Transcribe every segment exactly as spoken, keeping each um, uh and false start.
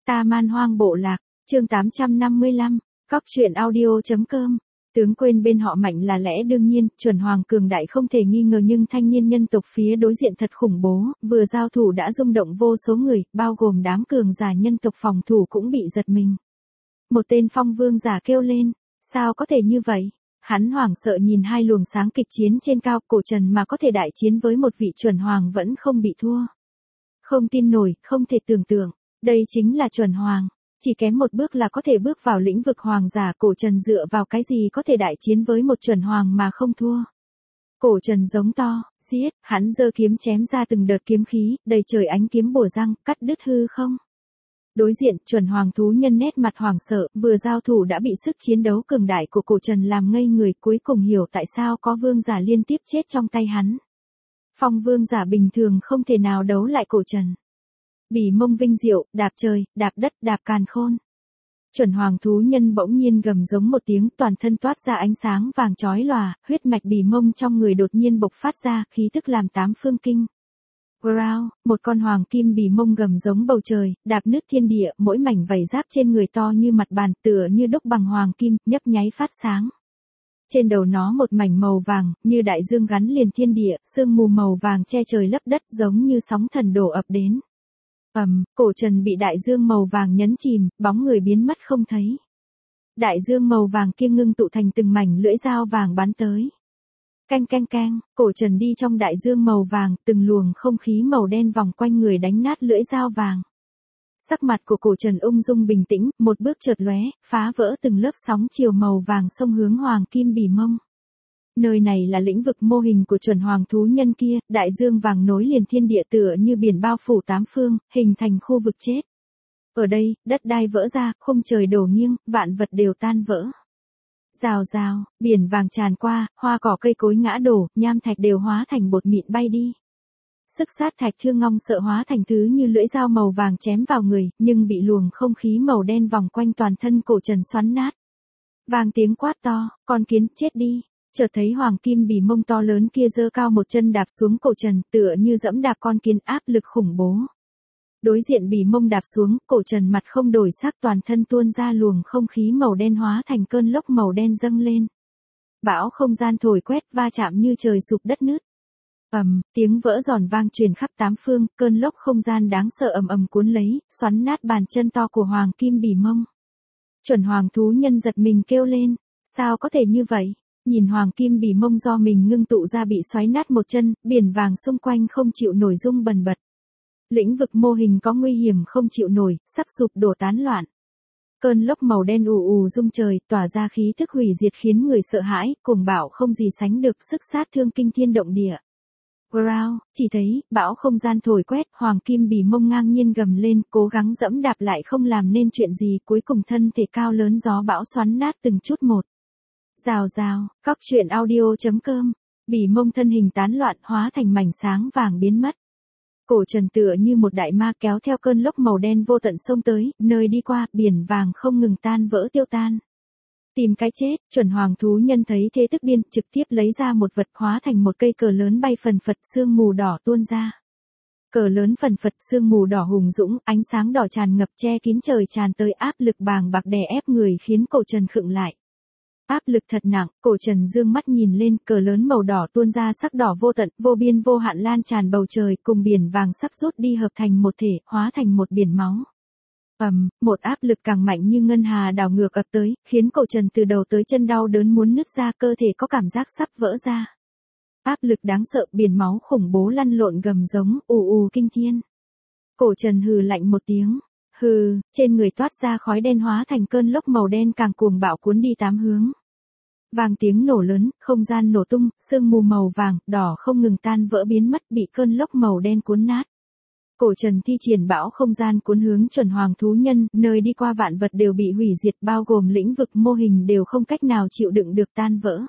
Ta Man Hoang Bộ Lạc, chương tám trăm năm mươi lăm, cóc truyện audio.com. Tướng quên bên họ mạnh là lẽ đương nhiên, chuẩn hoàng cường đại không thể nghi ngờ, nhưng thanh niên nhân tộc phía đối diện thật khủng bố, vừa giao thủ đã rung động vô số người, bao gồm đám cường giả nhân tộc phòng thủ cũng bị giật mình. Một tên phong vương giả kêu lên, sao có thể như vậy? Hắn hoảng sợ nhìn hai luồng sáng kịch chiến trên cao, Cổ Trần mà có thể đại chiến với một vị chuẩn hoàng vẫn không bị thua. Không tin nổi, không thể tưởng tượng, đây chính là chuẩn hoàng. Chỉ kém một bước là có thể bước vào lĩnh vực hoàng giả, Cổ Trần dựa vào cái gì có thể đại chiến với một chuẩn hoàng mà không thua. Cổ Trần giống to, giết, hắn giơ kiếm chém ra từng đợt kiếm khí, đầy trời ánh kiếm bổ răng, cắt đứt hư không. Đối diện, chuẩn hoàng thú nhân nét mặt hoảng sợ, vừa giao thủ đã bị sức chiến đấu cường đại của Cổ Trần làm ngây người, cuối cùng hiểu tại sao có vương giả liên tiếp chết trong tay hắn. Phong vương giả bình thường không thể nào đấu lại Cổ Trần. Bỉ mông vinh diệu, đạp trời, đạp đất, đạp càn khôn. Chuẩn hoàng thú nhân bỗng nhiên gầm giống một tiếng, toàn thân toát ra ánh sáng vàng chói lòa, huyết mạch bỉ mông trong người đột nhiên bộc phát ra, khí tức làm tám phương kinh. Growl, một con hoàng kim bỉ mông gầm giống bầu trời, đạp nứt thiên địa, mỗi mảnh vảy giáp trên người to như mặt bàn, tựa như đúc bằng hoàng kim, nhấp nháy phát sáng. Trên đầu nó một mảnh màu vàng, như đại dương gắn liền thiên địa, sương mù màu vàng che trời lấp đất giống như sóng thần đổ ập đến. Ầm, um, Cổ Trần bị đại dương màu vàng nhấn chìm, bóng người biến mất không thấy. Đại dương màu vàng kia ngưng tụ thành từng mảnh lưỡi dao vàng bắn tới. Canh canh canh, Cổ Trần đi trong đại dương màu vàng, từng luồng không khí màu đen vòng quanh người đánh nát lưỡi dao vàng. Sắc mặt của Cổ Trần ung dung bình tĩnh, một bước chợt lóe, phá vỡ từng lớp sóng chiều màu vàng xông hướng hoàng kim bỉ mông. Nơi này là lĩnh vực mô hình của chuẩn hoàng thú nhân kia, đại dương vàng nối liền thiên địa tựa như biển bao phủ tám phương, hình thành khu vực chết. Ở đây, đất đai vỡ ra, khung trời đổ nghiêng, vạn vật đều tan vỡ. Rào rào, biển vàng tràn qua, hoa cỏ cây cối ngã đổ, nham thạch đều hóa thành bột mịn bay đi. Sức sát thạch thương ngong sợ hóa thành thứ như lưỡi dao màu vàng chém vào người, nhưng bị luồng không khí màu đen vòng quanh toàn thân Cổ Trần xoắn nát. Vang tiếng quát to, con kiến chết đi. Chợt thấy hoàng kim bỉ mông to lớn kia giơ cao một chân đạp xuống Cổ Trần, tựa như dẫm đạp con kiến, áp lực khủng bố. Đối diện bỉ mông đạp xuống, Cổ Trần mặt không đổi sắc, toàn thân tuôn ra luồng không khí màu đen hóa thành cơn lốc màu đen dâng lên. Bão không gian thổi quét, va chạm như trời sụp đất nứt. Ầm, um, tiếng vỡ giòn vang truyền khắp tám phương, cơn lốc không gian đáng sợ ầm ầm cuốn lấy, xoắn nát bàn chân to của hoàng kim bỉ mông. Chuẩn hoàng thú nhân giật mình kêu lên, sao có thể như vậy? Nhìn hoàng kim bỉ mông do mình ngưng tụ ra bị xoáy nát một chân, biển vàng xung quanh không chịu nổi rung bần bật. Lĩnh vực mô hình có nguy hiểm không chịu nổi, sắp sụp đổ tán loạn. Cơn lốc màu đen ù ù rung trời, tỏa ra khí thức hủy diệt khiến người sợ hãi, cuồng bạo không gì sánh được, sức sát thương kinh thiên động địa. Growl, chỉ thấy, bão không gian thổi quét, hoàng kim bỉ mông ngang nhiên gầm lên, cố gắng dẫm đạp lại không làm nên chuyện gì, cuối cùng thân thể cao lớn gió bão xoắn nát từng chút một. Rào rào, cóc truyện audio.com, bỉ mông thân hình tán loạn hóa thành mảnh sáng vàng biến mất. Cổ Trần tựa như một đại ma kéo theo cơn lốc màu đen vô tận xông tới, nơi đi qua, biển vàng không ngừng tan vỡ tiêu tan. Tìm cái chết, chuẩn hoàng thú nhân thấy thế tức điên, trực tiếp lấy ra một vật hóa thành một cây cờ lớn bay phần phật, sương mù đỏ tuôn ra. Cờ lớn phần phật, sương mù đỏ hùng dũng, ánh sáng đỏ tràn ngập che kín trời tràn tới, áp lực bàng bạc đè ép người khiến Cổ Trần khựng lại. Áp lực thật nặng, Cổ Trần dương mắt nhìn lên, cờ lớn màu đỏ tuôn ra sắc đỏ vô tận, vô biên vô hạn lan tràn bầu trời, cùng biển vàng sắp rút đi hợp thành một thể, hóa thành một biển máu. Ầm, um, một áp lực càng mạnh như ngân hà đảo ngược ập tới, khiến Cổ Trần từ đầu tới chân đau đớn muốn nứt ra, cơ thể có cảm giác sắp vỡ ra. Áp lực đáng sợ, biển máu khủng bố lăn lộn gầm giống, ù ù kinh thiên. Cổ Trần hừ lạnh một tiếng. Hừ, trên người toát ra khói đen hóa thành cơn lốc màu đen càng cuồng bạo cuốn đi tám hướng. Vang tiếng nổ lớn, không gian nổ tung, sương mù màu vàng, đỏ không ngừng tan vỡ biến mất, bị cơn lốc màu đen cuốn nát. Cổ Trần thi triển bão không gian cuốn hướng chuẩn hoàng thú nhân, nơi đi qua vạn vật đều bị hủy diệt, bao gồm lĩnh vực mô hình đều không cách nào chịu đựng được tan vỡ.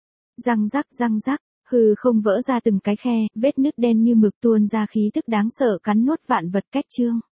Răng rắc răng rắc, hư không vỡ ra từng cái khe, vết nứt đen như mực tuôn ra khí tức đáng sợ cắn nuốt vạn vật cách chương.